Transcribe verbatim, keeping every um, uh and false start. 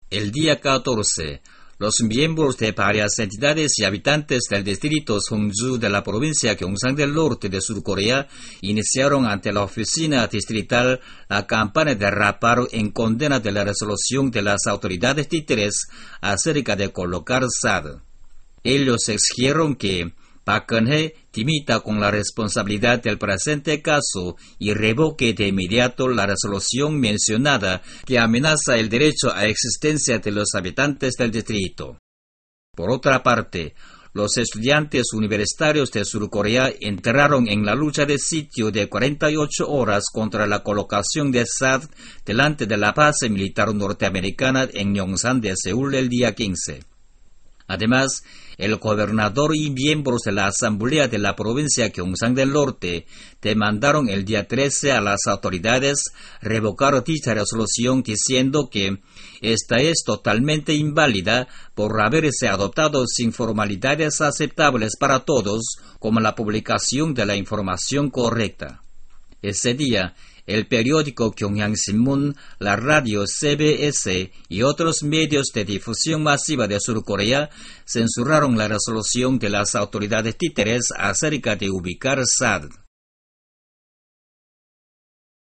El día catorce, los miembros de varias entidades y habitantes del distrito Songju de la provincia Gyeongsang del Norte de Sur Corea iniciaron ante la oficina distrital la campaña de reparo en condena de la resolución de las autoridades títeres acerca de colocar S A D. Ellos exigieron que Park Geun-hye dimita con la responsabilidad del presente caso y revoque de inmediato la resolución mencionada que amenaza el derecho a existencia de los habitantes del distrito. Por otra parte, los estudiantes universitarios de Sur Corea entraron en la lucha de sitio de cuarenta y ocho horas contra la colocación de S A D delante de la base militar norteamericana en Yongsan de Seúl el día quince. Además, el gobernador y miembros de la Asamblea de la provincia Gyeongsang del Norte demandaron el día trece a las autoridades revocar dicha resolución diciendo que esta es totalmente inválida por haberse adoptado sin formalidades aceptables para todos, como la publicación de la información correcta. Ese día, el periódico Gyeongyang Sinmun, la radio C B S y otros medios de difusión masiva de Sur Corea censuraron la resolución de las autoridades títeres acerca de ubicar S A D.